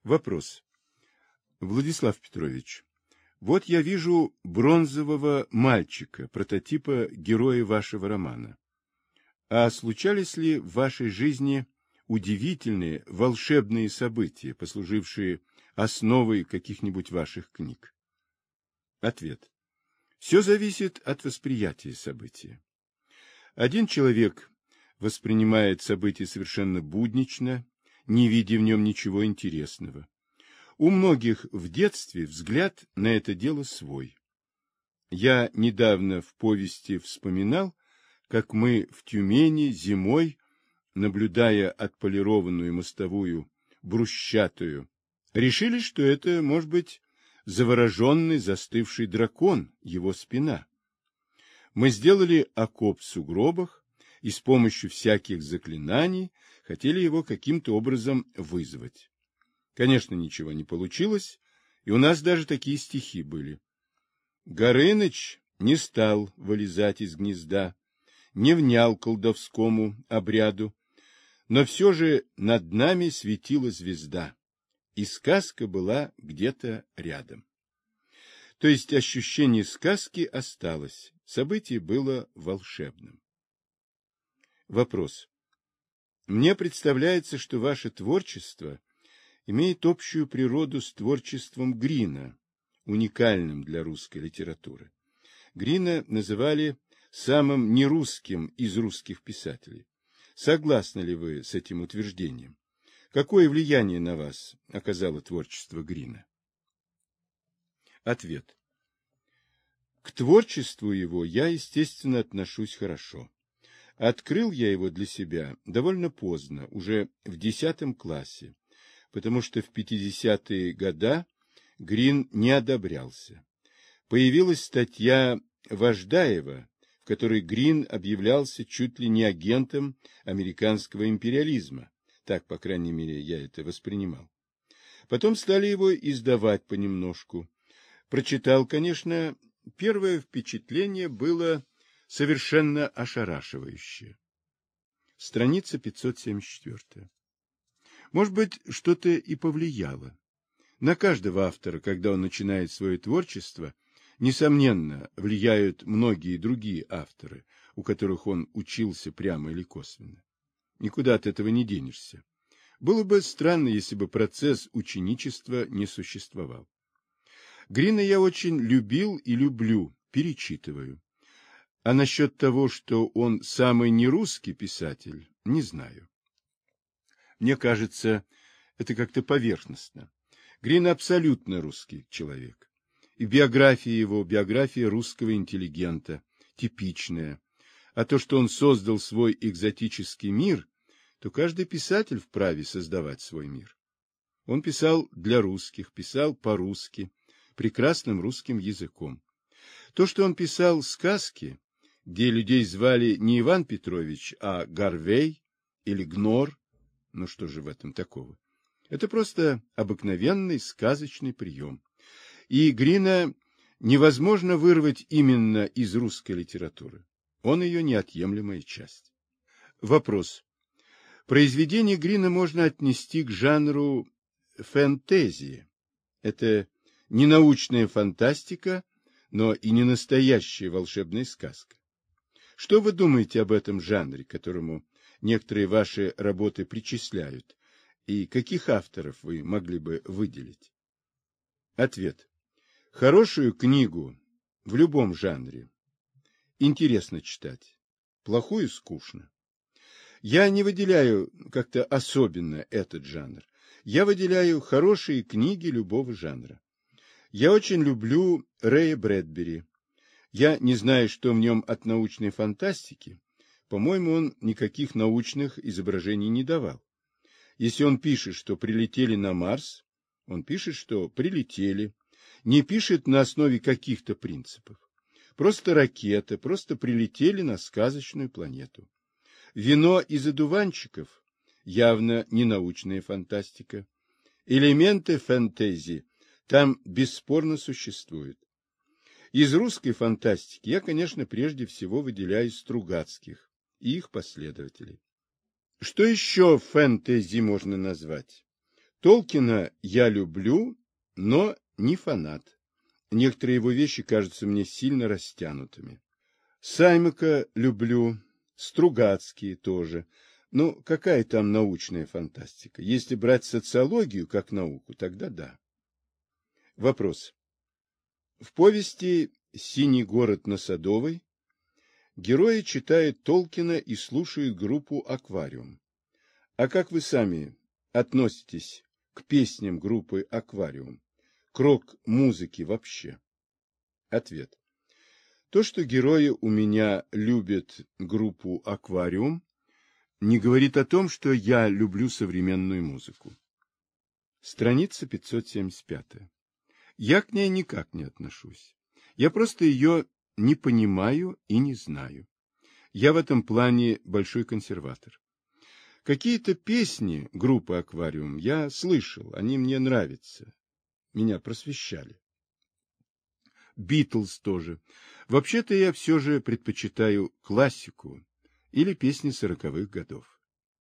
Вопрос. Владислав Петрович, вот я вижу бронзового мальчика, прототипа героя вашего романа. А случались ли в вашей жизни удивительные, волшебные события, послужившие основой каких-нибудь ваших книг? Ответ. Все зависит от восприятия события. Один человек воспринимает событие совершенно буднично, не видя в нем ничего интересного. У многих в детстве взгляд на это дело свой. Я недавно в повести вспоминал, как мы в Тюмени зимой, наблюдая отполированную мостовую брусчатую, решили, что это, может быть, завороженный застывший дракон, его спина. Мы сделали окоп в сугробах и с помощью всяких заклинаний хотели его каким-то образом вызвать. Конечно, ничего не получилось, и у нас даже такие стихи были. Горыныч не стал вылезать из гнезда, не внял колдовскому обряду, но все же над нами светила звезда, и сказка была где-то рядом. То есть ощущение сказки осталось, событие было волшебным. Вопрос. Мне представляется, что ваше творчество имеет общую природу с творчеством Грина, уникальным для русской литературы. Грина называли самым нерусским из русских писателей. Согласны ли вы с этим утверждением? Какое влияние на вас оказало творчество Грина? Ответ. К творчеству его я, естественно, отношусь хорошо. Открыл я его для себя довольно поздно, уже в 10 классе, потому что в 50-е годы Грин не одобрялся. Появилась статья Вождаева, в которой Грин объявлялся чуть ли не агентом американского империализма. Так, по крайней мере, я это воспринимал. Потом стали его издавать понемножку. Прочитал, конечно, первое впечатление было совершенно ошарашивающее. Страница 574. Может быть, что-то и повлияло. На каждого автора, когда он начинает свое творчество, несомненно, влияют многие другие авторы, у которых он учился прямо или косвенно. Никуда от этого не денешься. Было бы странно, если бы процесс ученичества не существовал. Грина я очень любил и люблю, перечитываю. А насчет того, что он самый нерусский писатель, не знаю. Мне кажется, это как-то поверхностно. Грин абсолютно русский человек. И биография его, биография русского интеллигента, типичная. А то, что он создал свой экзотический мир, то каждый писатель вправе создавать свой мир. Он писал для русских, писал по-русски, прекрасным русским языком. То, что он писал сказки, где людей звали не Иван Петрович, а Гарвей или Гнор, ну что же в этом такого? Это просто обыкновенный сказочный прием. И Грина невозможно вырвать именно из русской литературы. Он ее неотъемлемая часть. Вопрос. Произведение Грина можно отнести к жанру фэнтези. Это не научная фантастика, но и не настоящая волшебная сказка. Что вы думаете об этом жанре, которому некоторые ваши работы причисляют, и каких авторов вы могли бы выделить? Ответ. Хорошую книгу в любом жанре интересно читать, плохую скучно. Я не выделяю как-то особенно этот жанр. Я выделяю хорошие книги любого жанра. Я очень люблю Рэя Брэдбери. Я не знаю, что в нем от научной фантастики. По-моему, он никаких научных изображений не давал. Если он пишет, что прилетели на Марс, он пишет, что прилетели. Не пишет на основе каких-то принципов. Просто ракета, просто прилетели на сказочную планету. Вино из одуванчиков явно не научная фантастика. Элементы фэнтези там бесспорно существуют. Из русской фантастики я, конечно, прежде всего выделяю Стругацких и их последователей. Что еще фэнтези можно назвать? Толкина я люблю, но не фанат. Некоторые его вещи кажутся мне сильно растянутыми. Саймака люблю, Стругацкие тоже. Ну, какая там научная фантастика? Если брать социологию как науку, тогда да. Вопрос. В повести «Синий город на Садовой» герои читают Толкина и слушают группу «Аквариум». А как вы сами относитесь к песням группы «Аквариум», к рок-музыке вообще? Ответ. То, что герои у меня любят группу «Аквариум», не говорит о том, что я люблю современную музыку. Страница 575. Я к ней никак не отношусь. Я просто ее не понимаю и не знаю. Я в этом плане большой консерватор. Какие-то песни группы «Аквариум» я слышал, они мне нравятся. Меня просвещали. Битлз тоже. Вообще-то я все же предпочитаю классику или песни 40-х годов.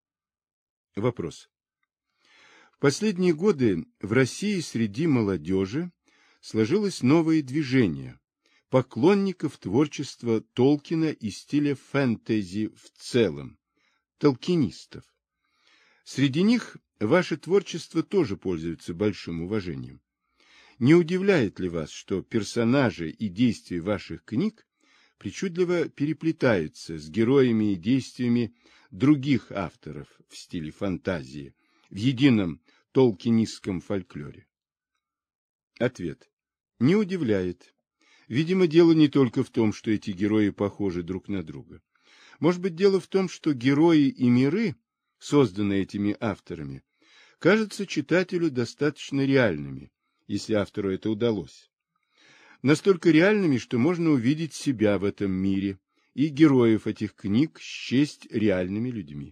Вопрос. В последние годы в России среди молодежи сложилось новое движение поклонников творчества Толкина и стиля фэнтези в целом, толкинистов. Среди них ваше творчество тоже пользуется большим уважением. Не удивляет ли вас, что персонажи и действия ваших книг причудливо переплетаются с героями и действиями других авторов в стиле фантазии, в едином толкинистском фольклоре? Ответ. Не удивляет. Видимо, дело не только в том, что эти герои похожи друг на друга. Может быть, дело в том, что герои и миры, созданные этими авторами, кажутся читателю достаточно реальными, если автору это удалось. Настолько реальными, что можно увидеть себя в этом мире и героев этих книг счесть реальными людьми.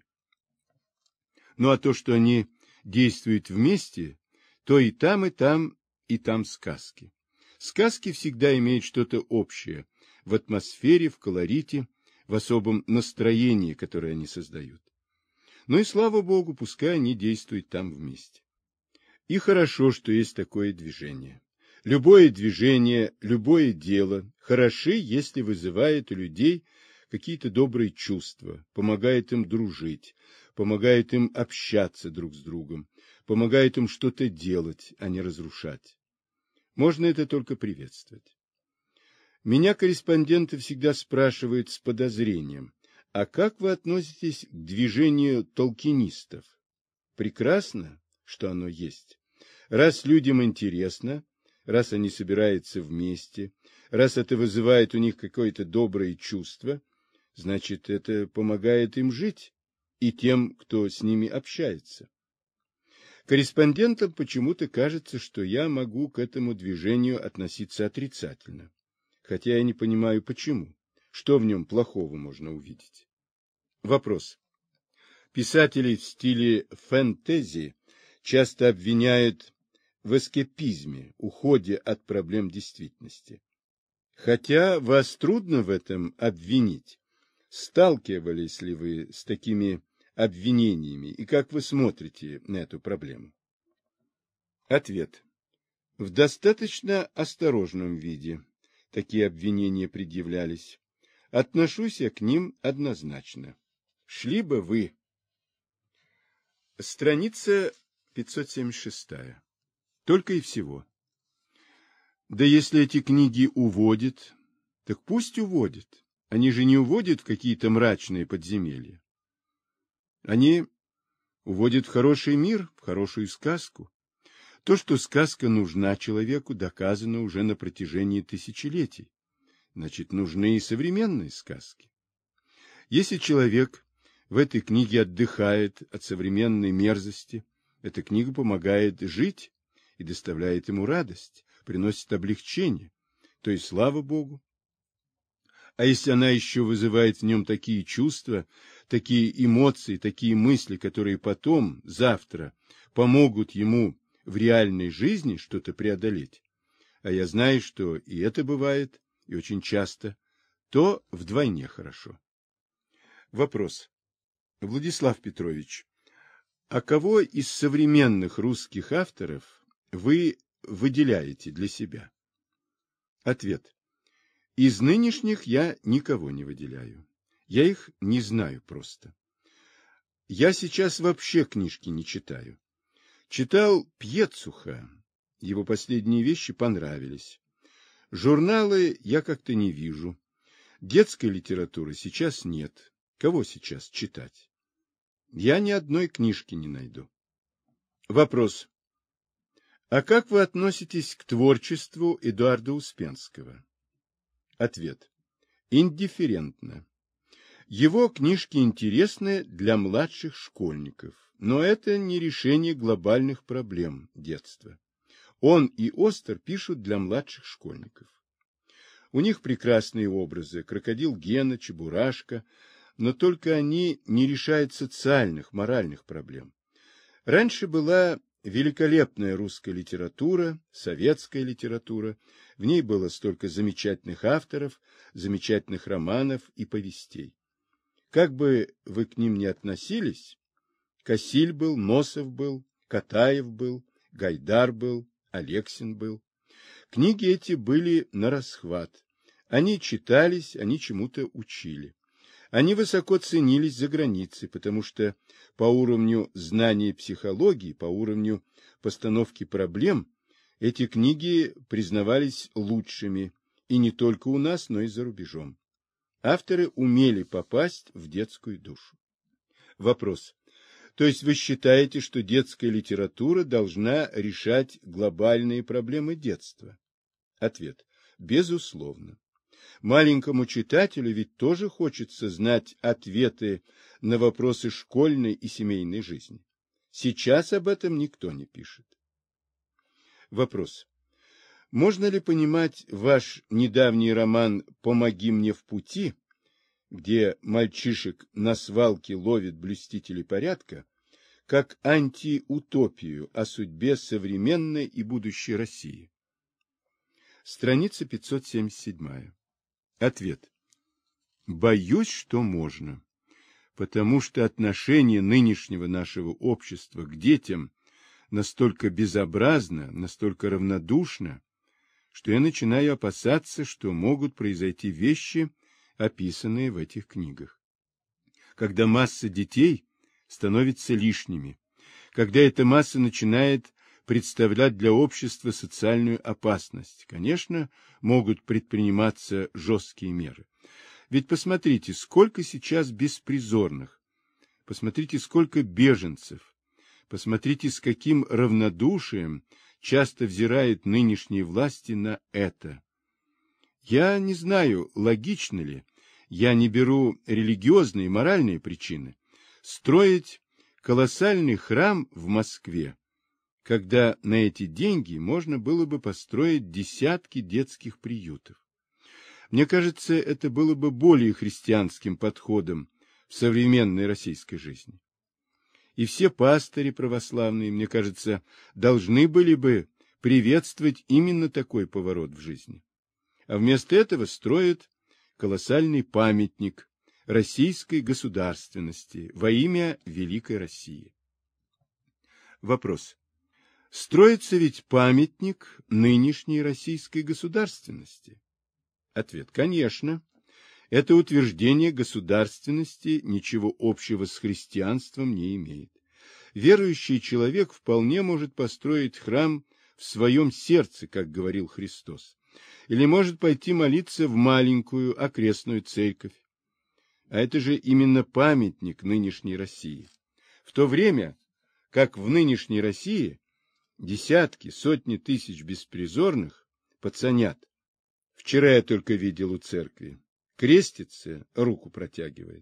Ну а то, что они действуют вместе, то и там сказки. Сказки всегда имеют что-то общее в атмосфере, в колорите, в особом настроении, которое они создают. Ну и слава Богу, пускай они действуют там вместе. И хорошо, что есть такое движение. Любое движение, любое дело хороши, если вызывает у людей какие-то добрые чувства, помогает им дружить, помогает им общаться друг с другом, помогает им что-то делать, а не разрушать. Можно это только приветствовать. Меня корреспонденты всегда спрашивают с подозрением, а как вы относитесь к движению толкинистов? Прекрасно, что оно есть. Раз людям интересно, раз они собираются вместе, раз это вызывает у них какое-то доброе чувство, значит, это помогает им жить и тем, кто с ними общается. Корреспондентам почему-то кажется, что я могу к этому движению относиться отрицательно, хотя я не понимаю, почему. Что в нем плохого можно увидеть? Вопрос. Писателей в стиле фэнтези часто обвиняют в эскапизме, уходе от проблем действительности. Хотя вас трудно в этом обвинить. Сталкивались ли вы с такими обвинениями и как вы смотрите на эту проблему? Ответ. В достаточно осторожном виде такие обвинения предъявлялись. Отношусь я к ним однозначно. Шли бы вы. Страница 576. Только и всего. Да если эти книги уводят, так пусть уводят. Они же не уводят в какие-то мрачные подземелья. Они уводят в хороший мир, в хорошую сказку. То, что сказка нужна человеку, доказано уже на протяжении тысячелетий. Значит, нужны и современные сказки. Если человек в этой книге отдыхает от современной мерзости, эта книга помогает жить и доставляет ему радость, приносит облегчение, то есть слава Богу. А если она еще вызывает в нем такие чувства, такие эмоции, такие мысли, которые потом, завтра, помогут ему в реальной жизни что-то преодолеть, а я знаю, что и это бывает, и очень часто, то вдвойне хорошо. Вопрос. Владислав Петрович, А кого из современных русских авторов вы выделяете для себя? Ответ. Из нынешних я никого не выделяю. Я их не знаю просто. Я сейчас вообще книжки не читаю. Читал Пьецуха. Его последние вещи понравились. Журналы я как-то не вижу. Детской литературы сейчас нет. Кого сейчас читать? Я ни одной книжки не найду. Вопрос. А как вы относитесь к творчеству Эдуарда Успенского? Ответ. Индифферентно. Его книжки интересны для младших школьников, но это не решение глобальных проблем детства. Он и Остер пишут для младших школьников. У них прекрасные образы: крокодил Гена, Чебурашка, но только они не решают социальных, моральных проблем. Раньше была великолепная русская литература, советская литература, в ней было столько замечательных авторов, замечательных романов и повестей. Как бы вы к ним ни относились, Косиль был, Носов был, Катаев был, Гайдар был, Алексин был. Книги эти были нарасхват. Они читались, они чему-то учили. Они высоко ценились за границей, потому что по уровню знания психологии, по уровню постановки проблем, эти книги признавались лучшими, и не только у нас, но и за рубежом. Авторы умели попасть в детскую душу. Вопрос. То есть вы считаете, что детская литература должна решать глобальные проблемы детства? Ответ. Безусловно. Маленькому читателю ведь тоже хочется знать ответы на вопросы школьной и семейной жизни. Сейчас об этом никто не пишет. Вопрос. Можно ли понимать ваш недавний роман «Помоги мне в пути», где мальчишек на свалке ловит блюстители порядка, как антиутопию о судьбе современной и будущей России? Страница 577. Ответ. Боюсь, что можно, потому что отношение нынешнего нашего общества к детям настолько безобразно, настолько равнодушно, что я начинаю опасаться, что могут произойти вещи, описанные в этих книгах. Когда масса детей становится лишними, когда эта масса начинает представлять для общества социальную опасность, конечно, могут предприниматься жесткие меры. Ведь посмотрите, сколько сейчас беспризорных, посмотрите, сколько беженцев, посмотрите, с каким равнодушием часто взирают нынешние власти на это. Я не знаю, логично ли, я не беру религиозные и моральные причины, строить колоссальный храм в Москве, когда на эти деньги можно было бы построить десятки детских приютов. Мне кажется, это было бы более христианским подходом в современной российской жизни. И все пастыри православные, мне кажется, должны были бы приветствовать именно такой поворот в жизни. А вместо этого строят колоссальный памятник российской государственности во имя Великой России. Вопрос. Строится ведь памятник нынешней российской государственности? Ответ. Конечно. Это утверждение государственности ничего общего с христианством не имеет. Верующий человек вполне может построить храм в своем сердце, как говорил Христос, или может пойти молиться в маленькую окрестную церковь. А это же именно памятник нынешней России. В то время, как в нынешней России десятки, сотни тысяч беспризорных пацанят. Вчера я только видел у церкви. Крестится, руку протягивает.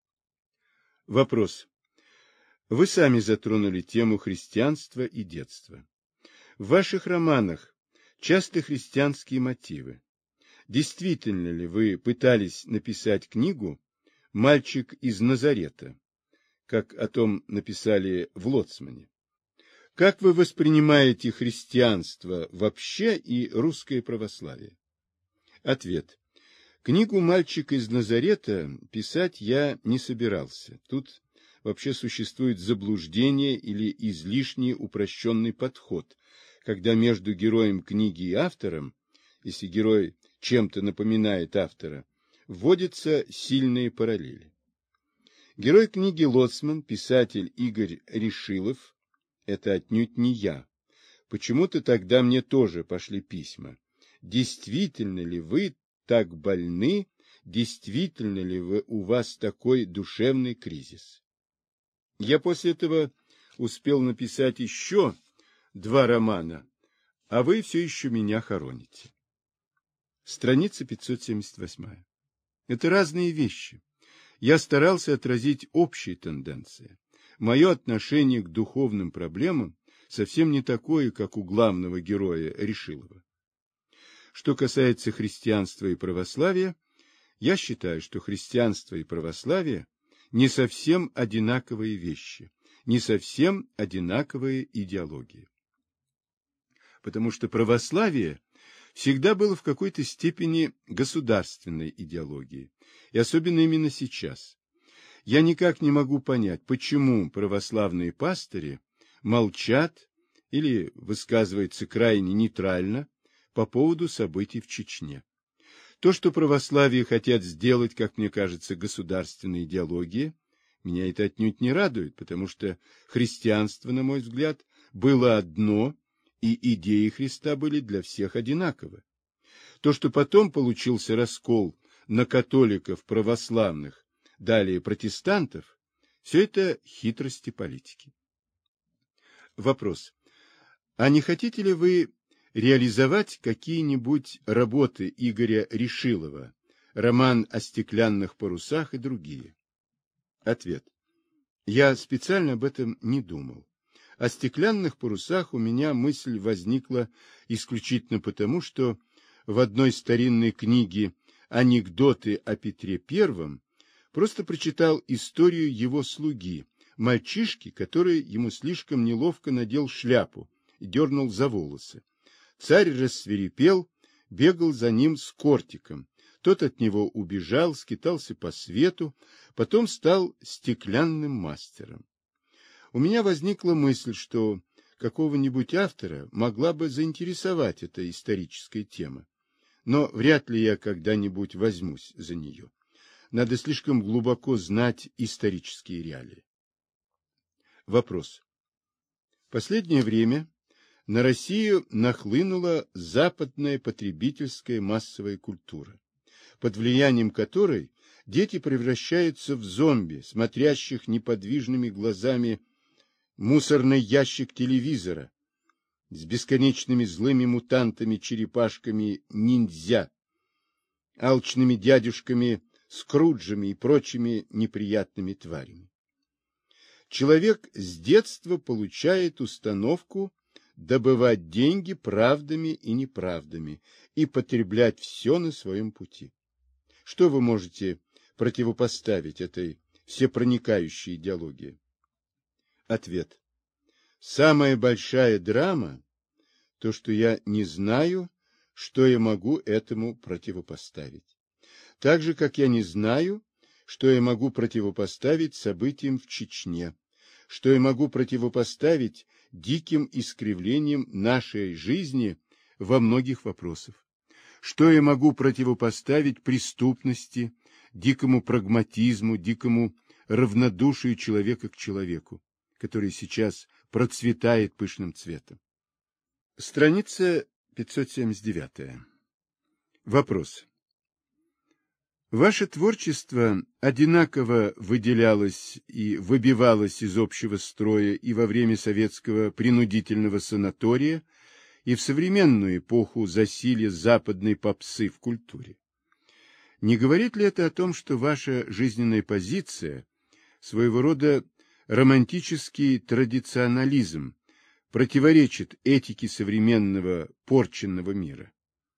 Вопрос. Вы сами затронули тему христианства и детства. В ваших романах часто христианские мотивы. Действительно ли вы пытались написать книгу «Мальчик из Назарета», как о том написали в Лоцмане? Как вы воспринимаете христианство вообще и русское православие? Ответ. Книгу «Мальчик из Назарета» писать я не собирался. Тут вообще существует заблуждение или излишне упрощенный подход, когда между героем книги и автором, если герой чем-то напоминает автора, вводятся сильные параллели. Герой книги «Лоцман», писатель Игорь Решилов, это отнюдь не я. Почему-то тогда мне тоже пошли письма. Действительно ли вы так больны? Действительно ли у вас такой душевный кризис? Я после этого успел написать еще 2 романа, а вы все еще меня хороните. Страница 578. Это разные вещи. Я старался отразить общие тенденции. Мое отношение к духовным проблемам совсем не такое, как у главного героя Решилова. Что касается христианства и православия, я считаю, что христианство и православие не совсем одинаковые вещи, не совсем одинаковые идеологии. Потому что православие всегда было в какой-то степени государственной идеологией, и особенно именно сейчас. Я никак не могу понять, почему православные пастыри молчат или высказываются крайне нейтрально по поводу событий в Чечне. То, что православие хотят сделать, как мне кажется, государственной идеологией, меня это отнюдь не радует, потому что христианство, на мой взгляд, было одно, и идеи Христа были для всех одинаковы. То, что потом получился раскол на католиков, православных, далее протестантов, все это хитрости политики. Вопрос. А не хотите ли вы реализовать какие-нибудь работы Игоря Решилова, роман о стеклянных парусах и другие? Ответ. Я специально об этом не думал. О стеклянных парусах у меня мысль возникла исключительно потому, что в одной старинной книге «Анекдоты о Петре I» просто прочитал историю его слуги, мальчишки, который ему слишком неловко надел шляпу и дернул за волосы. Царь рассвирепел, бегал за ним с кортиком. Тот от него убежал, скитался по свету, потом стал стеклянным мастером. У меня возникла мысль, что какого-нибудь автора могла бы заинтересовать эта историческая тема, но вряд ли я когда-нибудь возьмусь за нее. Надо слишком глубоко знать исторические реалии. Вопрос. В последнее время на Россию нахлынула западная потребительская массовая культура, под влиянием которой дети превращаются в зомби, смотрящих неподвижными глазами мусорный ящик телевизора с бесконечными злыми мутантами-черепашками-ниндзя, алчными дядюшками Скруджами и прочими неприятными тварями. Человек с детства получает установку добывать деньги правдами и неправдами и потреблять все на своем пути. Что вы можете противопоставить этой всепроникающей идеологии? Ответ. Самая большая драма – то, что я не знаю, что я могу этому противопоставить. Так же, как я не знаю, что я могу противопоставить событиям в Чечне, что я могу противопоставить диким искривлениям нашей жизни во многих вопросах, что я могу противопоставить преступности, дикому прагматизму, дикому равнодушию человека к человеку, который сейчас процветает пышным цветом. Страница 579. Вопрос. Ваше творчество одинаково выделялось и выбивалось из общего строя и во время советского принудительного санатория, и в современную эпоху засилья западной попсы в культуре. Не говорит ли это о том, что ваша жизненная позиция, своего рода романтический традиционализм, противоречит этике современного порченного мира?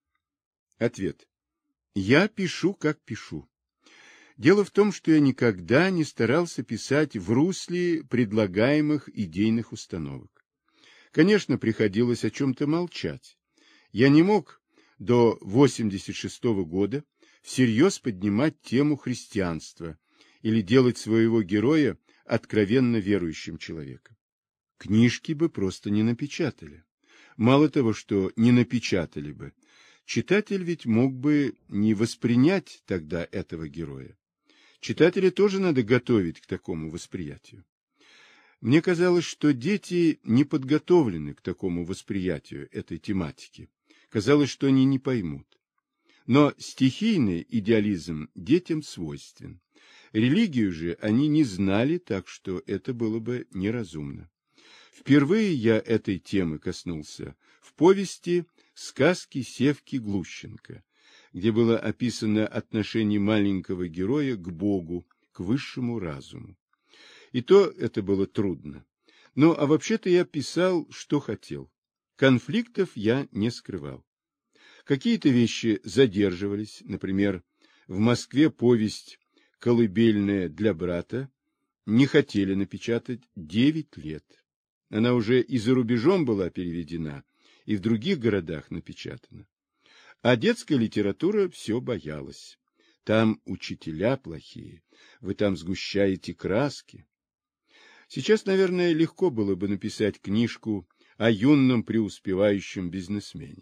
Ответ. Я пишу, как пишу. Дело в том, что я никогда не старался писать в русле предлагаемых идейных установок. Конечно, приходилось о чем-то молчать. Я не мог до 1986 года всерьез поднимать тему христианства или делать своего героя откровенно верующим человеком. Книжки бы просто не напечатали. Мало того, что не напечатали бы, читатель ведь мог бы не воспринять тогда этого героя. Читателя тоже надо готовить к такому восприятию. Мне казалось, что дети не подготовлены к такому восприятию этой тематики. Казалось, что они не поймут. Но стихийный идеализм детям свойствен. Религию же они не знали, так что это было бы неразумно. Впервые я этой темы коснулся в повести «Сказки Севки Глущенко», где было описано отношение маленького героя к Богу, к высшему разуму. И то это было трудно. Ну, а вообще-то я писал, что хотел. Конфликтов я не скрывал. Какие-то вещи задерживались, например, в Москве повесть «Колыбельная для брата» не хотели напечатать 9 лет. Она уже и за рубежом была переведена, и в других городах напечатана. А детская литература все боялась. Там учителя плохие, вы там сгущаете краски. Сейчас, наверное, легко было бы написать книжку о юном преуспевающем бизнесмене.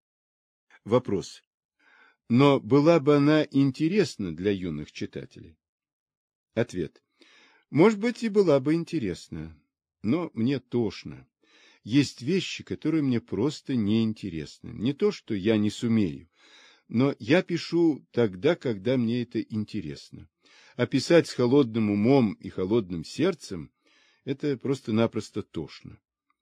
Вопрос. Но была бы она интересна для юных читателей? Ответ. Может быть, и была бы интересна, но мне тошно. Есть вещи, которые мне просто неинтересны. Не то, что я не сумею, но я пишу тогда, когда мне это интересно. А писать с холодным умом и холодным сердцем – это просто-напросто тошно.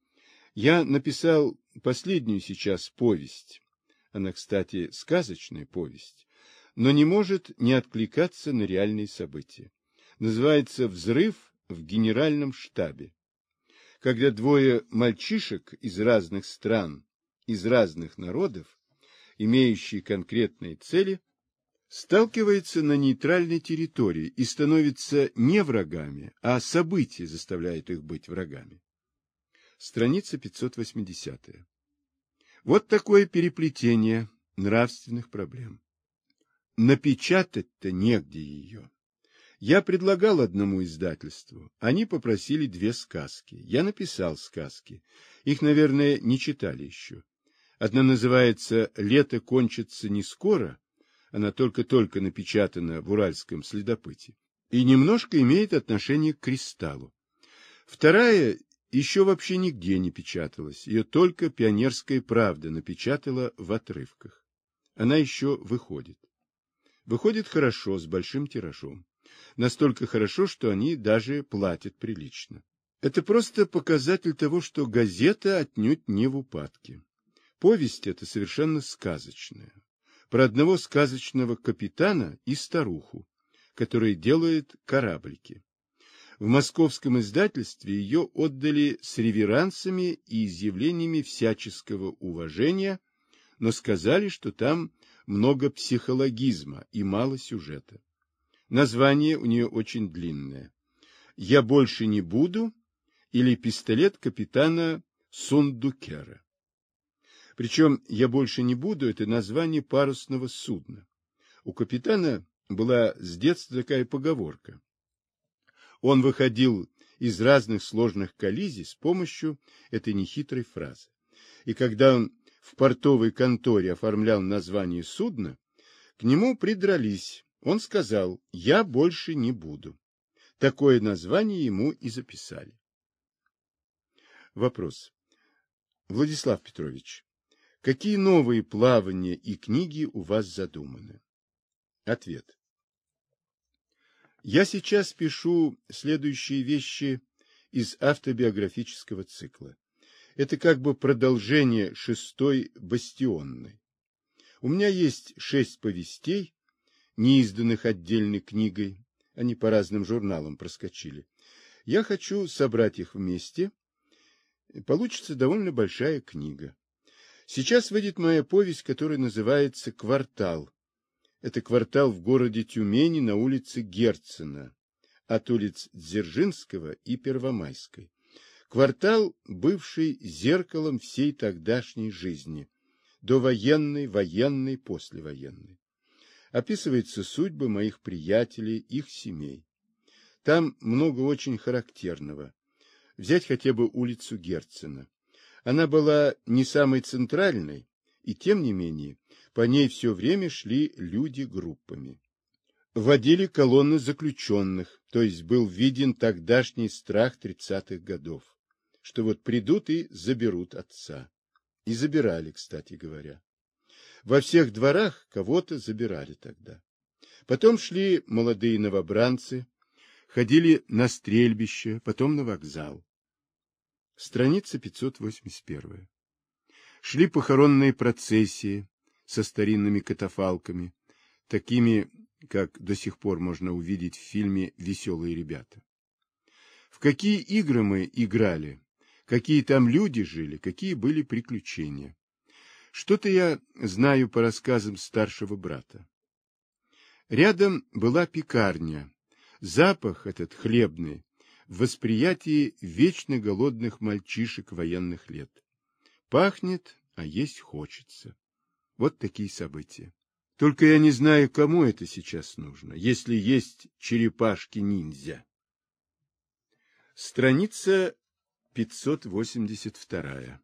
Я написал последнюю сейчас повесть. Она, кстати, сказочная повесть, но не может не откликаться на реальные события. Называется «Взрыв в генеральном штабе». Когда двое мальчишек из разных стран, из разных народов, имеющие конкретные цели, сталкиваются на нейтральной территории и становятся не врагами, а события заставляют их быть врагами. Страница 580. Вот такое переплетение нравственных проблем. Напечатать-то негде ее. Я предлагал одному издательству. Они попросили 2 сказки. Я написал сказки. Их, наверное, не читали еще. Одна называется «Лето кончится не скоро». Она только-только напечатана в «Уральском следопыте». И немножко имеет отношение к «Кристаллу». Вторая еще вообще нигде не печаталась. Ее только «Пионерская правда» напечатала в отрывках. Она еще выходит. Выходит хорошо, с большим тиражом. Настолько хорошо, что они даже платят прилично. Это просто показатель того, что газета отнюдь не в упадке. Повесть эта совершенно сказочная. Про одного сказочного капитана и старуху, который делает кораблики. В московском издательстве ее отдали с реверансами и изъявлениями всяческого уважения, но сказали, что там много психологизма и мало сюжета. Название у нее очень длинное. «Я больше не буду» или «Пистолет капитана Сундукера». Причем «Я больше не буду» — это название парусного судна. У капитана была с детства такая поговорка. Он выходил из разных сложных коллизий с помощью этой нехитрой фразы. И когда он в портовой конторе оформлял название судна, к нему придрались. Он сказал: «Я больше не буду». Такое название ему и записали. Вопрос. Владислав Петрович, какие новые плавания и книги у вас задуманы? Ответ. Я сейчас пишу следующие вещи из автобиографического цикла. Это как бы продолжение 6-й бастионной. У меня есть 6 повестей, не изданных отдельной книгой, они по разным журналам проскочили. Я хочу собрать их вместе, получится довольно большая книга. Сейчас выйдет моя повесть, которая называется «Квартал». Это квартал в городе Тюмени на улице Герцена, от улиц Дзержинского и Первомайской. Квартал, бывший зеркалом всей тогдашней жизни, довоенной, военной, послевоенной. Описываются судьбы моих приятелей, их семей. Там много очень характерного. Взять хотя бы улицу Герцена. Она была не самой центральной, и тем не менее по ней все время шли люди группами. Водили колонны заключенных, то есть был виден тогдашний страх 30-х годов, что вот придут и заберут отца. И забирали, кстати говоря. Во всех дворах кого-то забирали тогда. Потом шли молодые новобранцы, ходили на стрельбище, потом на вокзал. Страница 581. Шли похоронные процессии со старинными катафалками, такими, как до сих пор можно увидеть в фильме «Веселые ребята». В какие игры мы играли, какие там люди жили, какие были приключения. Что-то я знаю по рассказам старшего брата. Рядом была пекарня. Запах этот хлебный в восприятии вечно голодных мальчишек военных лет. Пахнет, а есть хочется. Вот такие события. Только я не знаю, кому это сейчас нужно, если есть черепашки-ниндзя. Страница 582.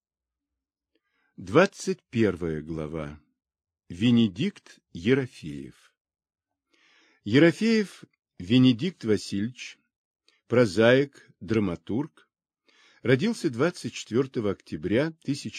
21 глава. Венедикт Ерофеев. Ерофеев Венедикт Васильевич, прозаик, драматург, родился 24 октября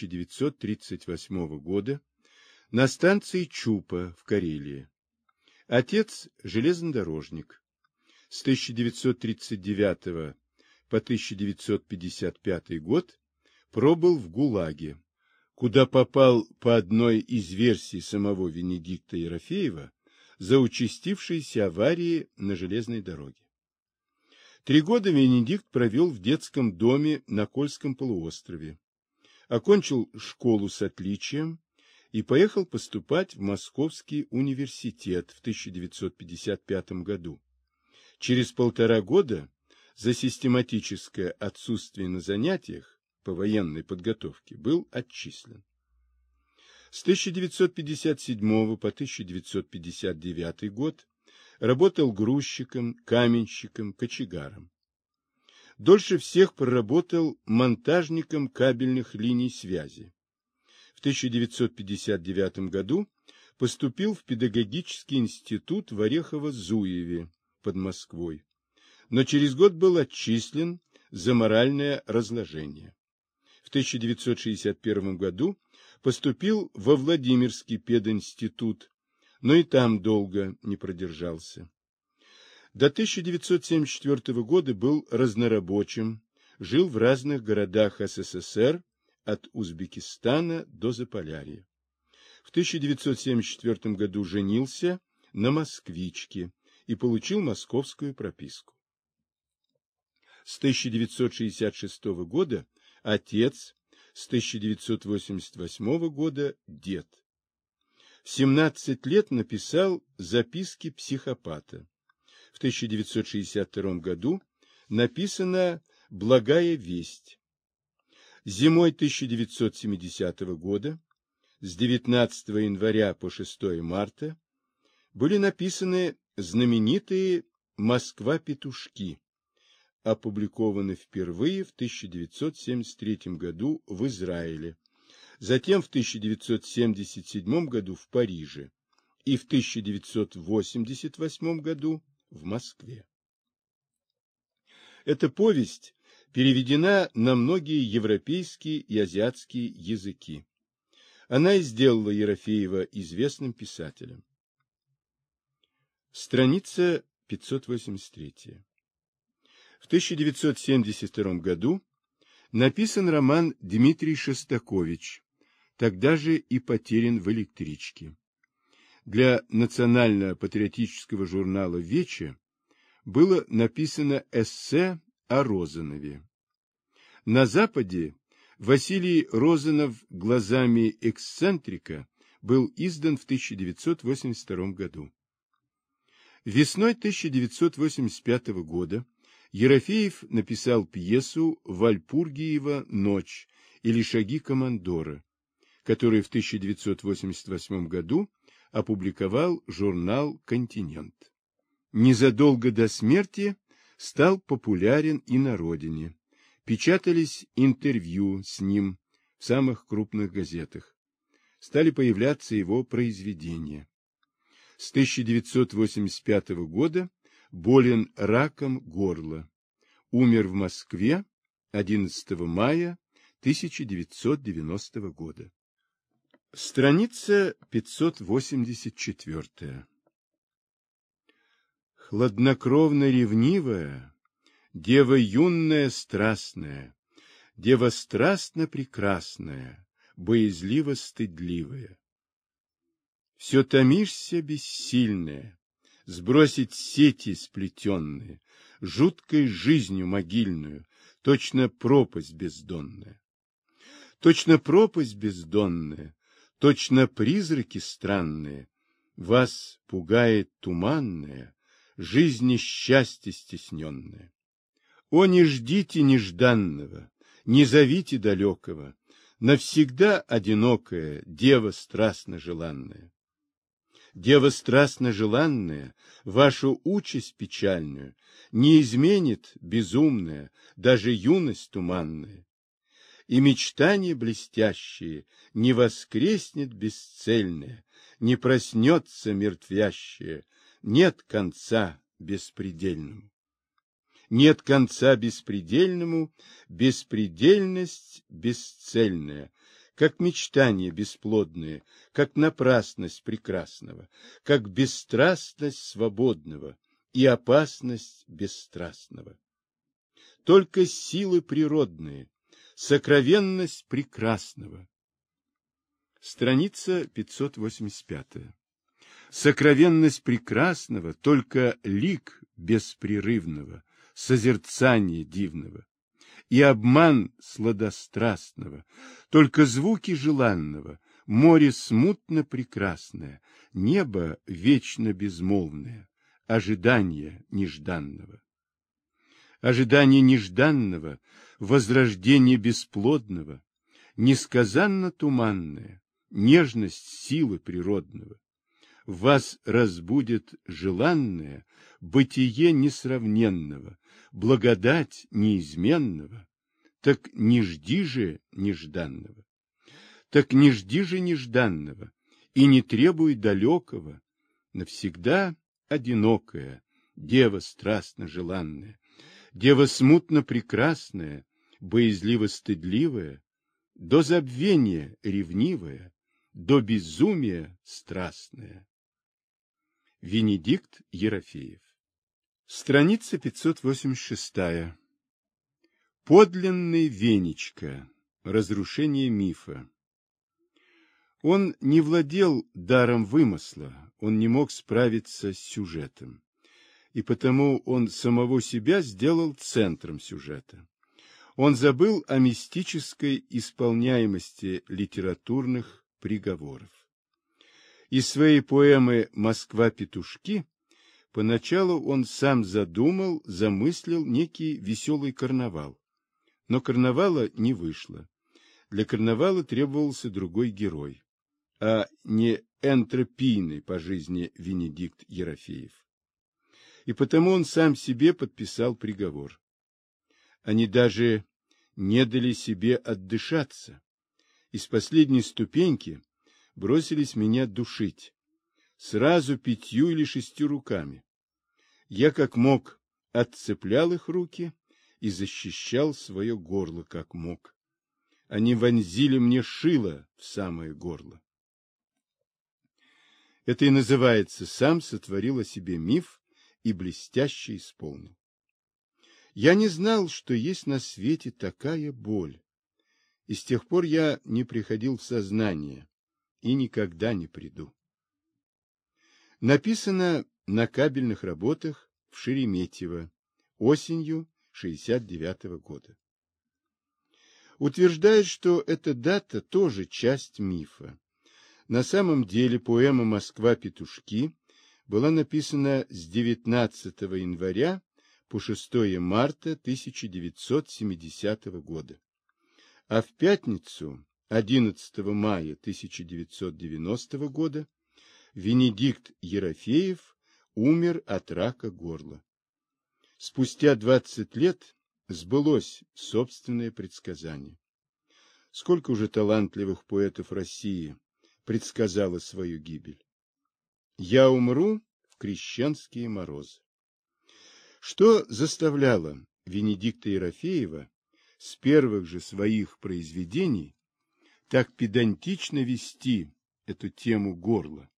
1938 года на станции Чупа в Карелии. Отец – железнодорожник. С 1939 по 1955 год пробыл в ГУЛАГе, куда попал по одной из версий самого Венедикта Ерофеева за участившиеся аварии на железной дороге. 3 года Венедикт провел в детском доме на Кольском полуострове, окончил школу с отличием и поехал поступать в Московский университет в 1955 году. Через 1,5 года за систематическое отсутствие на занятиях по военной подготовке был отчислен. С 1957 по 1959 год работал грузчиком, каменщиком, кочегаром. Дольше всех проработал монтажником кабельных линий связи. В 1959 году поступил в педагогический институт в Орехово-Зуеве под Москвой, но через год был отчислен за моральное разложение. В 1961 году поступил во Владимирский пединститут, но и там долго не продержался. До 1974 года был разнорабочим, жил в разных городах СССР, от Узбекистана до Заполярья. В 1974 году женился на москвичке и получил московскую прописку. С 1966 года отец, с 1988 года дед. В 17 лет написал «Записки психопата». В 1962 году написана «Благая весть». Зимой 1970 года, с 19 января по 6 марта, были написаны знаменитые «Москва-петушки», опубликованы впервые в 1973 году в Израиле, затем в 1977 году в Париже и в 1988 году в Москве. Эта повесть переведена на многие европейские и азиатские языки. Она и сделала Ерофеева известным писателем. Страница 583. В 1972 году написан роман «Дмитрий Шостакович», тогда же и потерян в электричке. Для национально-патриотического журнала «Вече» было написано эссе о Розанове. На Западе Василий Розанов глазами эксцентрика был издан в 1982 году. Весной 1985 года Ерофеев написал пьесу «Вальпургиева ночь» или «Шаги командора», которую в 1988 году опубликовал журнал «Континент». Незадолго до смерти стал популярен и на родине. Печатались интервью с ним в самых крупных газетах. Стали появляться его произведения. С 1985 года болен раком горла. Умер в Москве 11 мая 1990 года. Страница 584. Хладнокровно ревнивая, дева юная страстная, дева страстно прекрасная, боязливо стыдливая. Все томишься бессильная, сбросить сети сплетенные, жуткой жизнью могильную, точно пропасть бездонная. Точно пропасть бездонная, точно призраки странные, вас пугает туманная, жизни счастье стесненное. О, не ждите нежданного, не зовите далекого, навсегда одинокая дева страстно желанная. Дева страстно желанная, вашу участь печальную не изменит безумная, даже юность туманная. И мечтания блестящие не воскреснет бесцельное, не проснется мертвящее, нет конца беспредельному. Нет конца беспредельному, беспредельность бесцельная, как мечтание бесплодное, как напрасность прекрасного, как бесстрастность свободного и опасность бесстрастного. Только силы природные, сокровенность прекрасного. Страница 585. Сокровенность прекрасного, только лик беспрерывного, созерцание дивного, и обман сладострастного, только звуки желанного, море смутно прекрасное, небо вечно безмолвное, ожидание нежданного. Ожидание нежданного, возрождение бесплодного, несказанно туманное, нежность силы природного. В вас разбудит желанное бытие несравненного, благодать неизменного. Так не жди же нежданного. Так не жди же нежданного, и не требуй далекого. Навсегда одинокая, дева страстно желанная, дева смутно прекрасная, боязливо стыдливая, до забвения ревнивая, до безумия страстная. Венедикт Ерофеев. Страница 586. Подлинный Венечка. Разрушение мифа. Он не владел даром вымысла, он не мог справиться с сюжетом, и потому он самого себя сделал центром сюжета. Он забыл о мистической исполняемости литературных приговоров. Из своей поэмы «Москва-петушки» поначалу он сам замыслил некий веселый карнавал. Но карнавала не вышло. Для карнавала требовался другой герой, а не энтропийный по жизни Венедикт Ерофеев. И потому он сам себе подписал приговор. Они даже не дали себе отдышаться. Из последней ступеньки бросились меня душить. Сразу 5 или 6 руками. Я как мог отцеплял их руки и защищал свое горло как мог. Они вонзили мне шило в самое горло. Это и называется «сам сотворил о себе миф и блестяще исполнил». Я не знал, что есть на свете такая боль, и с тех пор я не приходил в сознание и никогда не приду. Написано на кабельных работах в Шереметьево осенью 1969 года. Утверждает, что эта дата тоже часть мифа. На самом деле поэма «Москва-петушки» была написана с 19 января по 6 марта 1970 года. А в пятницу, 11 мая 1990 года, Венедикт Ерофеев умер от рака горла. Спустя 20 лет сбылось собственное предсказание. Сколько уже талантливых поэтов России предсказало свою гибель. Я умру в крещенские морозы. Что заставляло Венедикта Ерофеева с первых же своих произведений так педантично вести эту тему горла?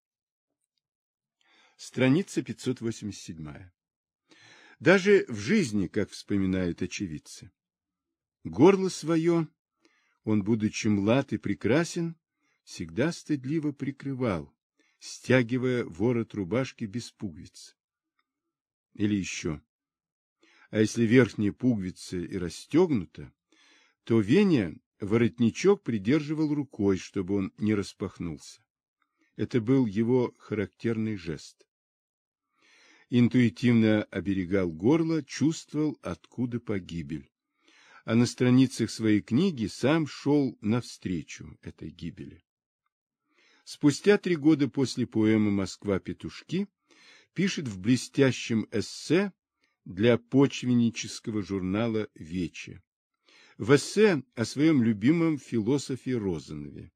Страница 587. Даже в жизни, как вспоминают очевидцы, горло свое он, будучи млад и прекрасен, всегда стыдливо прикрывал, стягивая ворот рубашки без пуговиц. Или еще. А если верхняя пуговица и расстегнута, то Веня воротничок придерживал рукой, чтобы он не распахнулся. Это был его характерный жест. Интуитивно оберегал горло, чувствовал, откуда погибель. А на страницах своей книги сам шел навстречу этой гибели. Спустя 3 года после поэмы «Москва-петушки» пишет в блестящем эссе для почвеннического журнала «Вече». В эссе о своем любимом философе Розанове.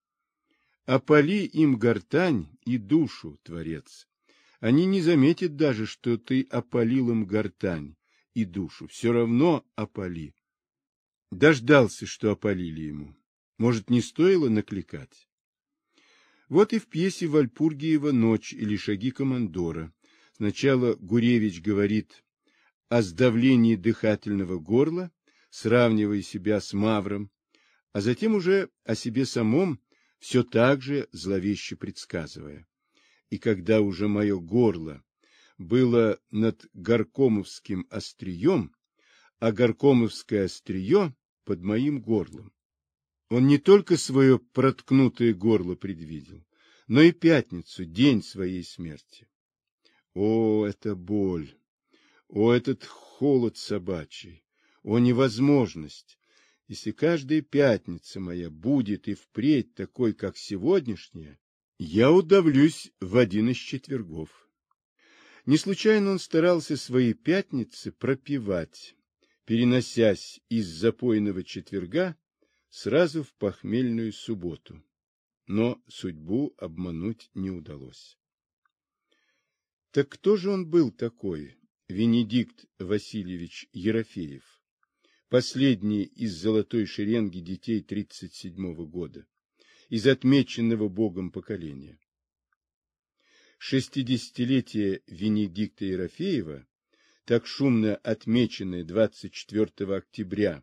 «Опали им гортань и душу, Творец. Они не заметят даже, что ты опалил им гортань и душу. Все равно опали». Дождался, что опалили ему. Может, не стоило накликать? Вот и в пьесе Вальпургиева «Ночь» или «Шаги командора». Сначала Гуревич говорит о сдавлении дыхательного горла, сравнивая себя с Мавром, а затем уже о себе самом, все так же зловеще предсказывая. И когда уже мое горло было над Горкомовским острием, а Горкомовское острие под моим горлом. Он не только свое проткнутое горло предвидел, но и пятницу, день своей смерти. О, эта боль! О, этот холод собачий! О, невозможность! Если каждая пятница моя будет и впредь такой, как сегодняшняя, я удавлюсь в один из четвергов. Не случайно он старался свои пятницы пропевать, переносясь из запойного четверга сразу в похмельную субботу. Но судьбу обмануть не удалось. Так кто же он был такой, Венедикт Васильевич Ерофеев, последний из золотой шеренги детей 1937 года, из отмеченного Богом поколения? 60-летие Венедикта Ерофеева, так шумно отмеченное 24 октября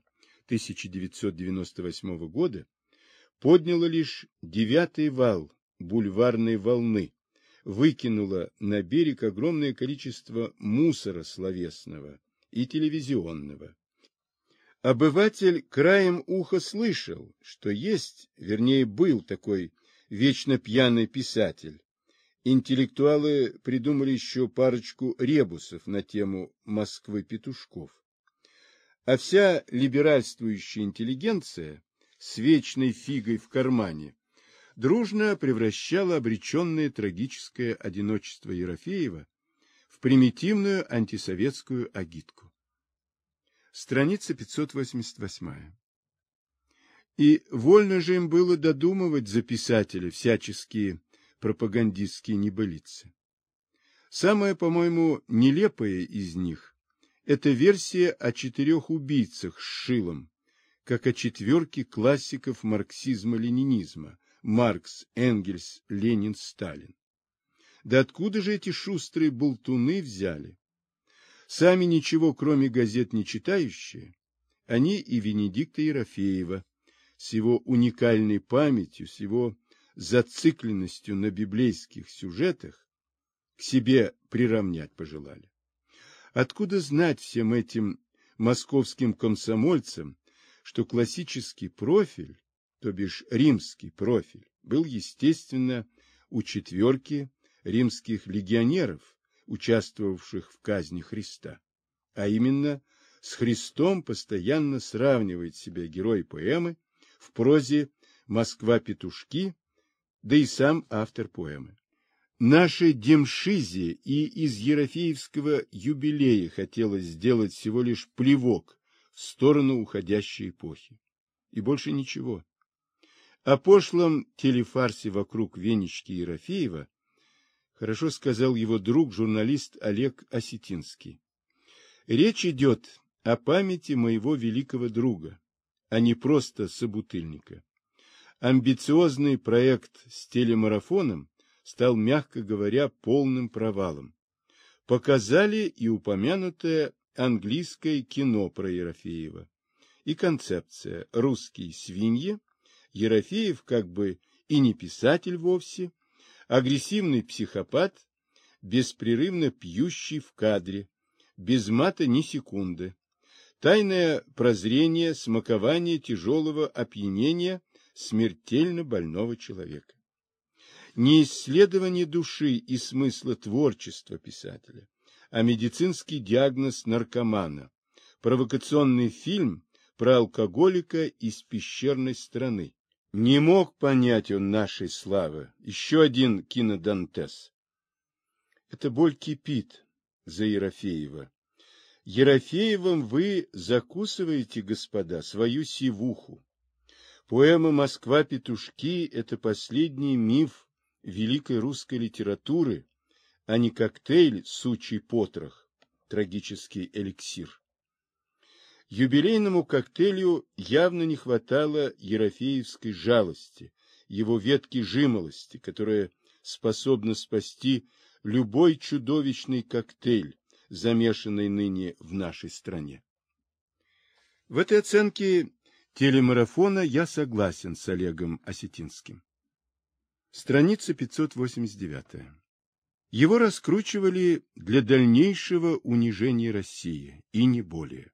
1998 года, подняло лишь 9-й вал бульварной волны, выкинуло на берег огромное количество мусора словесного и телевизионного. Обыватель краем уха слышал, что есть, вернее, был такой вечно пьяный писатель. Интеллектуалы придумали еще парочку ребусов на тему Москвы-петушков. А вся либеральствующая интеллигенция с вечной фигой в кармане дружно превращала обреченное трагическое одиночество Ерофеева в примитивную антисоветскую агитку. Страница 588. И вольно же им было додумывать за писателя всяческие пропагандистские небылицы. Самая, по-моему, нелепая из них – это версия о 4 убийцах с шилом, как о 4 классиков марксизма-ленинизма – Маркс, Энгельс, Ленин, Сталин. Да откуда же эти шустрые болтуны взяли? Сами ничего, кроме газет, не читающие, они и Венедикта Ерофеева с его уникальной памятью, с его зацикленностью на библейских сюжетах к себе приравнять пожелали. Откуда знать всем этим московским комсомольцам, что классический профиль, то бишь римский профиль, был, естественно, у 4 римских легионеров, участвовавших в казни Христа, а именно с Христом постоянно сравнивает себя герой поэмы в прозе «Москва-петушки», да и сам автор поэмы. Нашей Демшизе и из Ерофеевского юбилея хотелось сделать всего лишь плевок в сторону уходящей эпохи. И больше ничего. О пошлом телефарсе вокруг Венечки Ерофеева хорошо сказал его друг, журналист Олег Осетинский. Речь идет о памяти моего великого друга, а не просто собутыльника. Амбициозный проект с телемарафоном стал, мягко говоря, полным провалом. Показали и упомянутое английское кино про Ерофеева. И концепция «русские свиньи», Ерофеев как бы и не писатель вовсе, агрессивный психопат, беспрерывно пьющий в кадре, без мата ни секунды, тайное прозрение, смакование тяжелого опьянения смертельно больного человека. Не исследование души и смысла творчества писателя, а медицинский диагноз наркомана, провокационный фильм про алкоголика из пещерной страны. Не мог понять он нашей славы. Еще один кинодантес. Эта боль кипит за Ерофеева. Ерофеевым вы закусываете, господа, свою сивуху. Поэма «Москва-петушки» — это последний миф великой русской литературы, а не коктейль «Сучий потрох», трагический эликсир. Юбилейному коктейлю явно не хватало ерофеевской жалости, его ветки жимолости, которая способна спасти любой чудовищный коктейль, замешанный ныне в нашей стране. В этой оценке телемарафона я согласен с Олегом Осетинским. Страница 589. Его раскручивали для дальнейшего унижения России, и не более.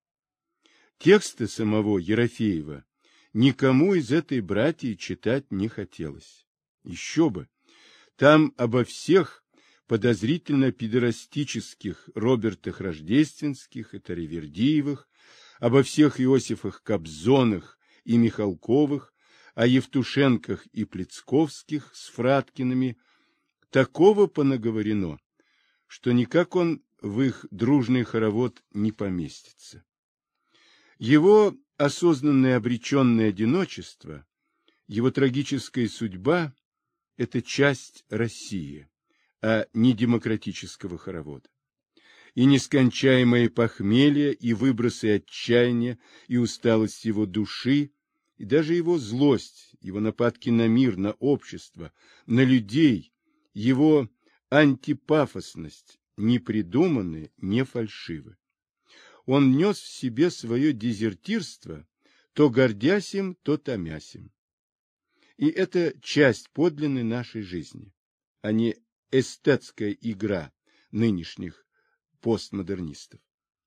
Тексты самого Ерофеева никому из этой братьи читать не хотелось. Еще бы! Там обо всех подозрительно педерастических Робертах Рождественских и Таривердиевых, обо всех Иосифах Кобзонах и Михалковых, о Евтушенках и Плецковских с Фраткиными, такого понаговорено, что никак он в их дружный хоровод не поместится. Его осознанное обреченное одиночество, его трагическая судьба – это часть России, а не демократического хоровода. И нескончаемое похмелье, и выбросы отчаяния, и усталость его души, и даже его злость, его нападки на мир, на общество, на людей, его антипафосность не придуманы, не фальшивы. Он нес в себе свое дезертирство, то гордясь им, то томясь им. И это часть подлинной нашей жизни, а не эстетская игра нынешних постмодернистов.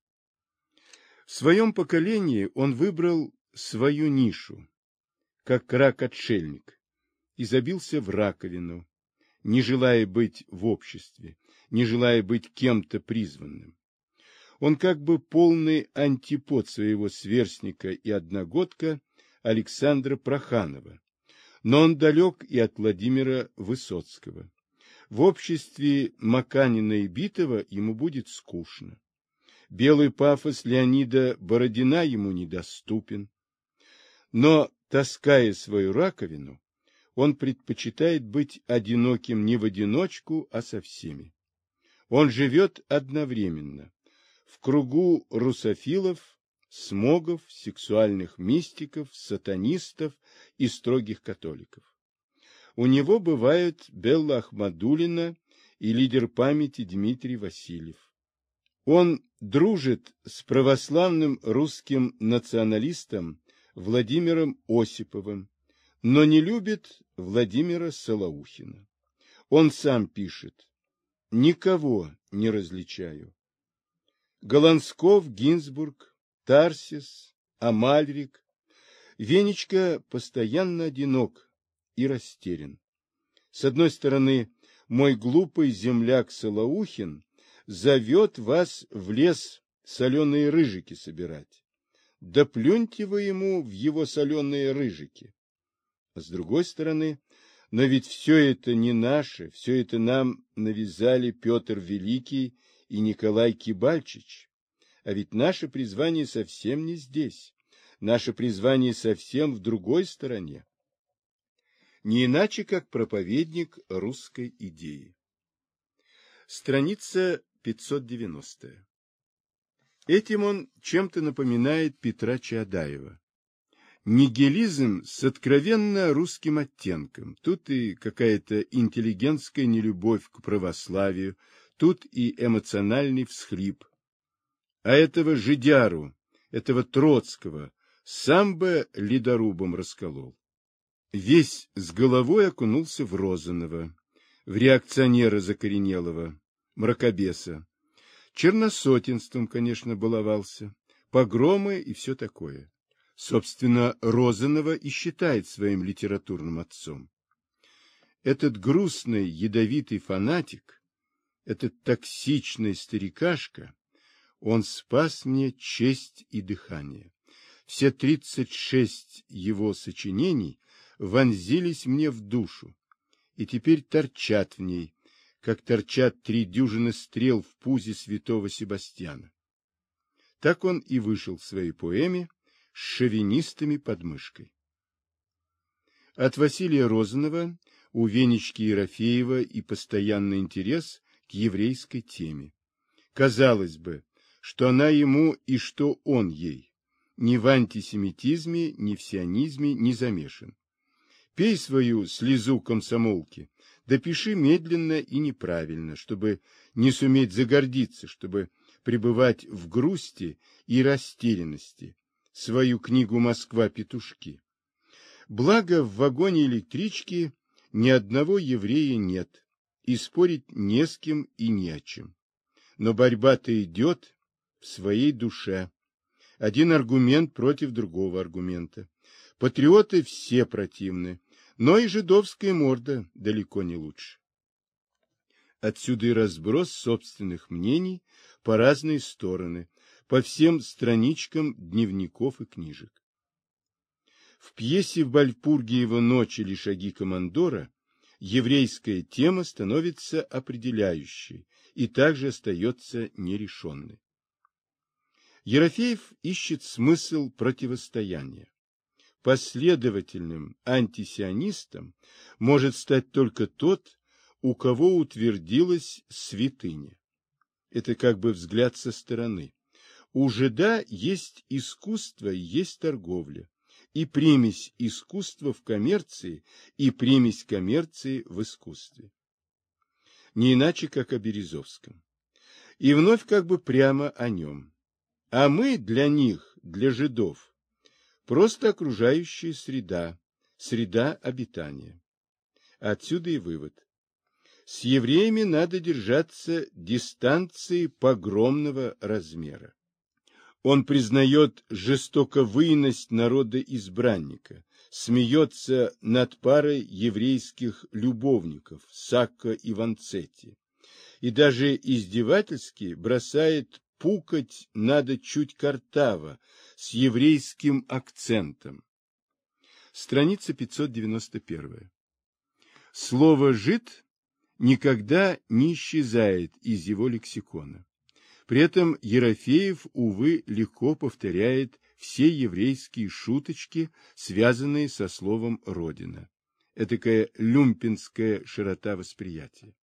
В своем поколении он выбрал свою нишу, как рак-отшельник, и забился в раковину, не желая быть в обществе, не желая быть кем-то призванным. Он как бы полный антипод своего сверстника и одногодка Александра Проханова, но он далек и от Владимира Высоцкого. В обществе Маканина и Битова ему будет скучно. Белый пафос Леонида Бородина ему недоступен. Но, таская свою раковину, он предпочитает быть одиноким не в одиночку, а со всеми. Он живет одновременно в кругу русофилов, смогов, сексуальных мистиков, сатанистов и строгих католиков. У него бывают Белла Ахмадуллина и лидер памяти Дмитрий Васильев. Он дружит с православным русским националистом Владимиром Осиповым, но не любит Владимира Солоухина. Он сам пишет: «Никого не различаю. Голландсков, Гинзбург, Тарсис, Амальрик. Венечка постоянно одинок и растерян. С одной стороны, мой глупый земляк Солоухин зовет вас в лес соленые рыжики собирать. Да плюньте вы ему в его соленые рыжики. А с другой стороны, Но ведь все это не наше, все это нам навязали Петр Великий и Николай Кибальчич. А ведь наше призвание совсем не здесь. Наше призвание совсем в другой стороне. Не иначе, как проповедник русской идеи. Страница 590. Этим он чем-то напоминает Петра Чаадаева. Нигилизм с откровенно русским оттенком. Тут и какая-то интеллигентская нелюбовь к православию, тут и эмоциональный всхлип. А этого жидяру, этого Троцкого, сам бы ледорубом расколол. Весь с головой окунулся в Розанова, в реакционера закоренелого, мракобеса. Черносотенством, конечно, баловался, погромы и все такое. Собственно, Розанова и считает своим литературным отцом. Этот грустный, ядовитый фанатик, этот токсичный старикашка, он спас мне честь и дыхание. Все 36 его сочинений вонзились мне в душу, и теперь торчат в ней, как торчат 3 дюжины стрел в пузе святого Себастьяна. Так он и вышел в своей поэме с шовинистами под мышкой. От Василия Розанова у Венечки Ерофеева и постоянный интерес к еврейской теме. Казалось бы, что она ему и что он ей. Ни в антисемитизме, ни в сионизме не замешан. Пей свою слезу комсомолки, да пиши медленно и неправильно, чтобы не суметь загордиться, чтобы пребывать в грусти и растерянности. Свою книгу «Москва-петушки». Благо в вагоне электрички ни одного еврея нет, и спорить не с кем и не о чем. Но борьба-то идет в своей душе. Один аргумент против другого аргумента. Патриоты все противны, но и жидовская морда далеко не лучше. Отсюда и разброс собственных мнений по разные стороны, по всем страничкам дневников и книжек. В пьесе Вальпургиева «Ночь или шаги командора» еврейская тема становится определяющей и также остается нерешенной. Ерофеев ищет смысл противостояния. Последовательным антисионистом может стать только тот, у кого утвердилась святыня. Это как бы взгляд со стороны. У жида есть искусство и есть торговля, и примесь искусства в коммерции, и примесь коммерции в искусстве. Не иначе, как о Березовском. И вновь как бы прямо о нем. А мы для них, для жидов, просто окружающая среда, среда обитания. Отсюда и вывод. С евреями надо держаться дистанции погромного размера. Он признает жестоковыйность народа-избранника, смеется над парой еврейских любовников Сакко и Ванцетти, и даже издевательски бросает пукать надо чуть картаво, с еврейским акцентом. Страница 591. Слово «жид» никогда не исчезает из его лексикона. При этом Ерофеев, увы, легко повторяет все еврейские шуточки, связанные со словом «родина». Этакая люмпинская широта восприятия.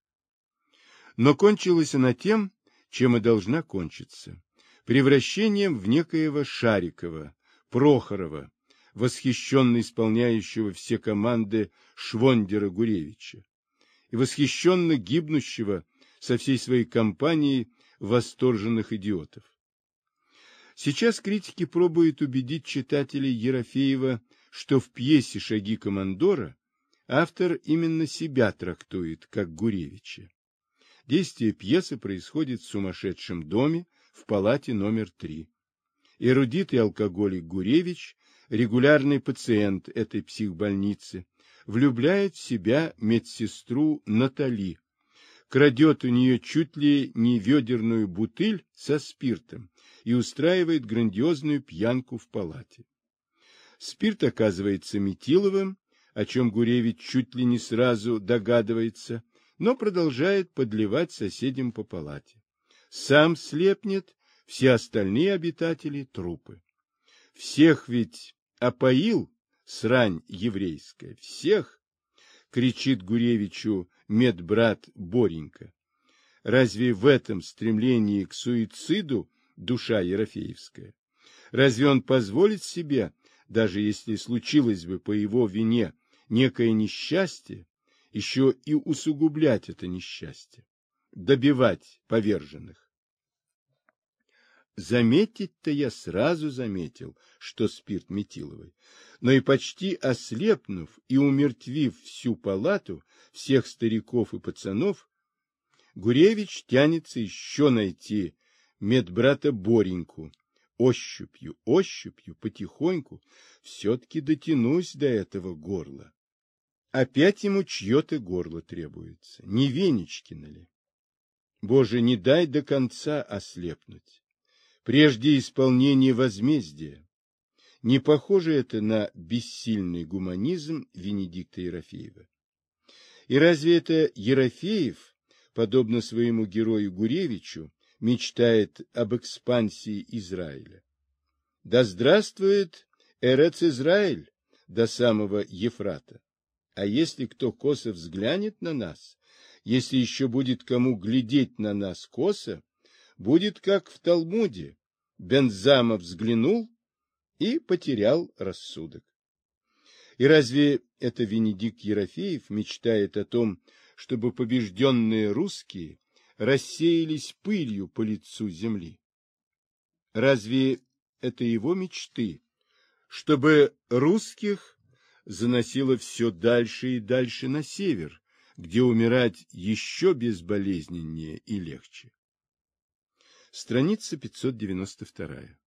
Но кончилась она тем, чем и должна кончиться, превращением в некоего Шарикова, Прохорова, восхищенно исполняющего все команды Швондера-Гуревича, и восхищенно гибнущего со всей своей компанией восторженных идиотов. Сейчас критики пробуют убедить читателей Ерофеева, что в пьесе «Шаги командора» автор именно себя трактует как Гуревича. Действие пьесы происходит в сумасшедшем доме в палате номер 3. Эрудит и алкоголик Гуревич, регулярный пациент этой психбольницы, влюбляет в себя медсестру Натали, крадет у нее чуть ли не ведерную бутыль со спиртом и устраивает грандиозную пьянку в палате. Спирт оказывается метиловым, о чем Гуревич чуть ли не сразу догадывается, но продолжает подливать соседям по палате. Сам слепнет, все остальные обитатели — трупы. Всех ведь опоил срань еврейская, всех, кричит Гуревичу медбрат Боренька. Разве в этом стремлении к суициду душа ерофеевская? Разве он позволит себе, даже если случилось бы по его вине некое несчастье, еще и усугублять это несчастье, добивать поверженных? Заметить-то я сразу заметил, что спирт метиловый, но и почти ослепнув и умертвив всю палату, всех стариков и пацанов, Гуревич тянется еще найти медбрата Бореньку. Ощупью, потихоньку, все-таки дотянусь до этого горла. Опять ему чье-то горло требуется, не Венечкино ли? Боже, не дай до конца ослепнуть. Прежде исполнения возмездия. Не похоже это на бессильный гуманизм Венедикта Ерофеева? И разве это Ерофеев, подобно своему герою Гуревичу, мечтает об экспансии Израиля? Да здравствует Эрец-Израиль до самого Ефрата! А если кто косо взглянет на нас, если еще будет кому глядеть на нас косо, будет как в Талмуде: Бензама взглянул и потерял рассудок. И разве это Венедикт Ерофеев мечтает о том, чтобы побежденные русские рассеялись пылью по лицу земли? Разве это его мечты, чтобы русских заносило все дальше и дальше на север, где умирать еще безболезненнее и легче? Страница 592.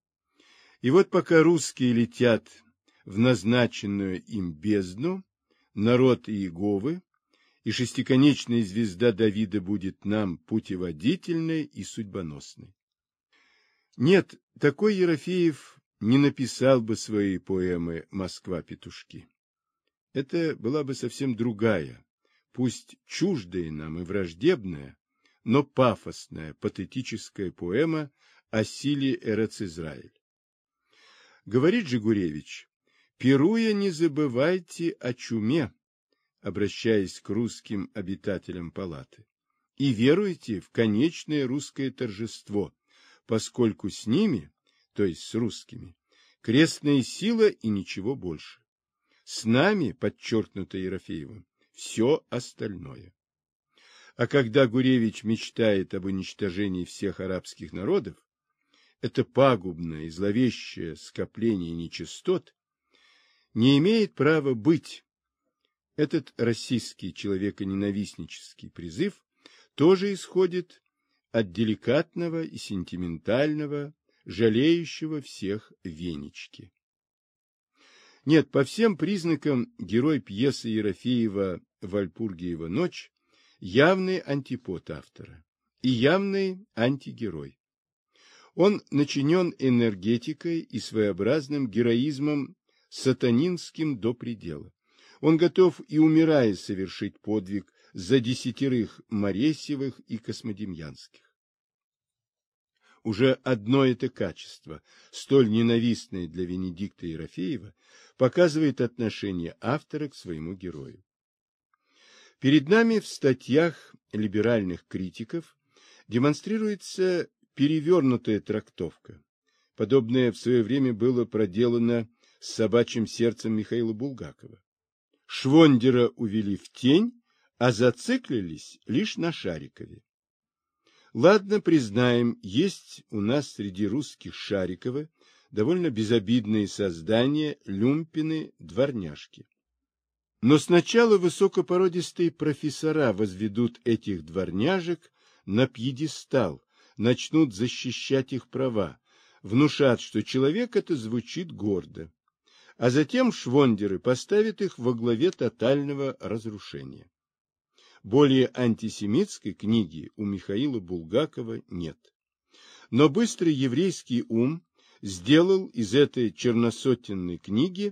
И вот пока русские летят в назначенную им бездну, народ Иеговы, и шестиконечная звезда Давида будет нам путеводительной и судьбоносной. Нет, такой Ерофеев не написал бы свои поэмы «Москва-петушки». Это была бы совсем другая, пусть чуждая нам и враждебная, но пафосная, патетическая поэма о силе Эрец-Израиль. Говорит же Гуревич: «Пируя, не забывайте о чуме», обращаясь к русским обитателям палаты, «и веруйте в конечное русское торжество, поскольку с ними, то есть с русскими, крестная сила и ничего больше. С нами, подчеркнуто Ерофеевым, все остальное». А когда Гуревич мечтает об уничтожении всех арабских народов, это пагубное и зловещее скопление нечистот не имеет права быть. Этот российский человеконенавистнический призыв тоже исходит от деликатного и сентиментального, жалеющего всех Венечки. Нет, по всем признакам герой пьесы Ерофеева «Вальпургиева ночь» явный антипод автора и явный антигерой. Он начинен энергетикой и своеобразным героизмом сатанинским до предела. Он готов и умирая совершить подвиг за 10 Моресьевых и Космодемьянских. Уже одно это качество, столь ненавистное для Венедикта Ерофеева, показывает отношение автора к своему герою. Перед нами в статьях либеральных критиков демонстрируется перевернутая трактовка. Подобное в свое время было проделано с собачьим сердцем Михаила Булгакова. Швондера увели в тень, а зациклились лишь на Шарикове. Ладно, признаем, есть у нас среди русских Шариковы довольно безобидные создания, люмпины, дворняжки. Но сначала высокопородистые профессора возведут этих дворняжек на пьедестал, начнут защищать их права, внушат, что человек это звучит гордо, а затем швондеры поставят их во главе тотального разрушения. Более антисемитской книги у Михаила Булгакова нет. Но быстрый еврейский ум сделал из этой черносотенной книги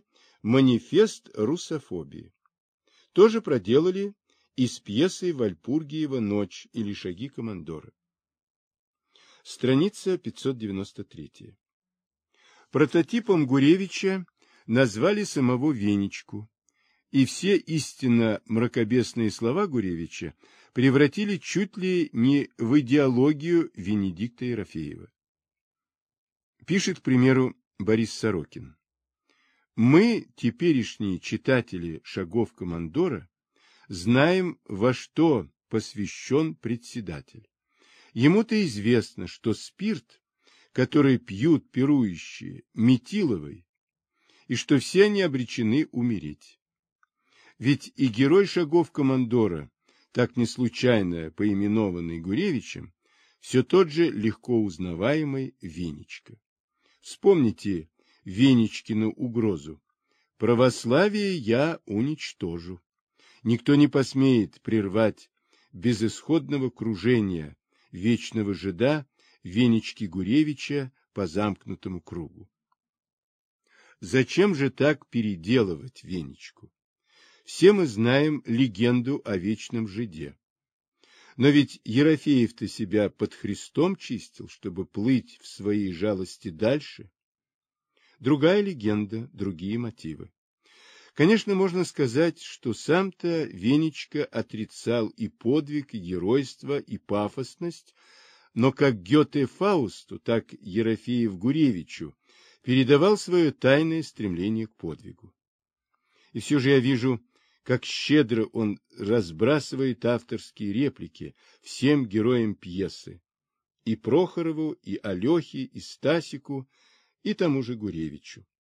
«Манифест русофобии». Тоже проделали и с пьесой Вальпургиева «Ночь» или «Шаги командора». Страница 593. Прототипом Гуревича назвали самого Венечку, и все истинно мракобесные слова Гуревича превратили чуть ли не в идеологию Венедикта Ерофеева. Пишет, к примеру, Борис Сорокин. «Мы, теперешние читатели «Шагов командора», знаем, во что посвящен председатель. Ему-то известно, что спирт, который пьют пирующие, метиловый, и что все они обречены умереть. Ведь и герой «Шагов командора», так не случайно поименованный Гуревичем, все тот же легко узнаваемый Венечка. Вспомните Венечкину угрозу: «Православие я уничтожу. Никто не посмеет прервать безысходного кружения вечного жида Венечки Гуревича по замкнутому кругу». Зачем же так переделывать Венечку? Все мы знаем легенду о вечном жиде. Но ведь Ерофеев-то себя под Христом чистил, чтобы плыть в своей жалости дальше. Другая легенда, другие мотивы. Конечно, можно сказать, что сам-то Венечка отрицал и подвиг, и геройство, и пафосность, но как Гёте Фаусту, так Ерофеев Гуревичу передавал свое тайное стремление к подвигу. И все же я вижу, как щедро он разбрасывает авторские реплики всем героям пьесы, и Прохорову, и Алехе, и Стасику, и тому же Гуревичу.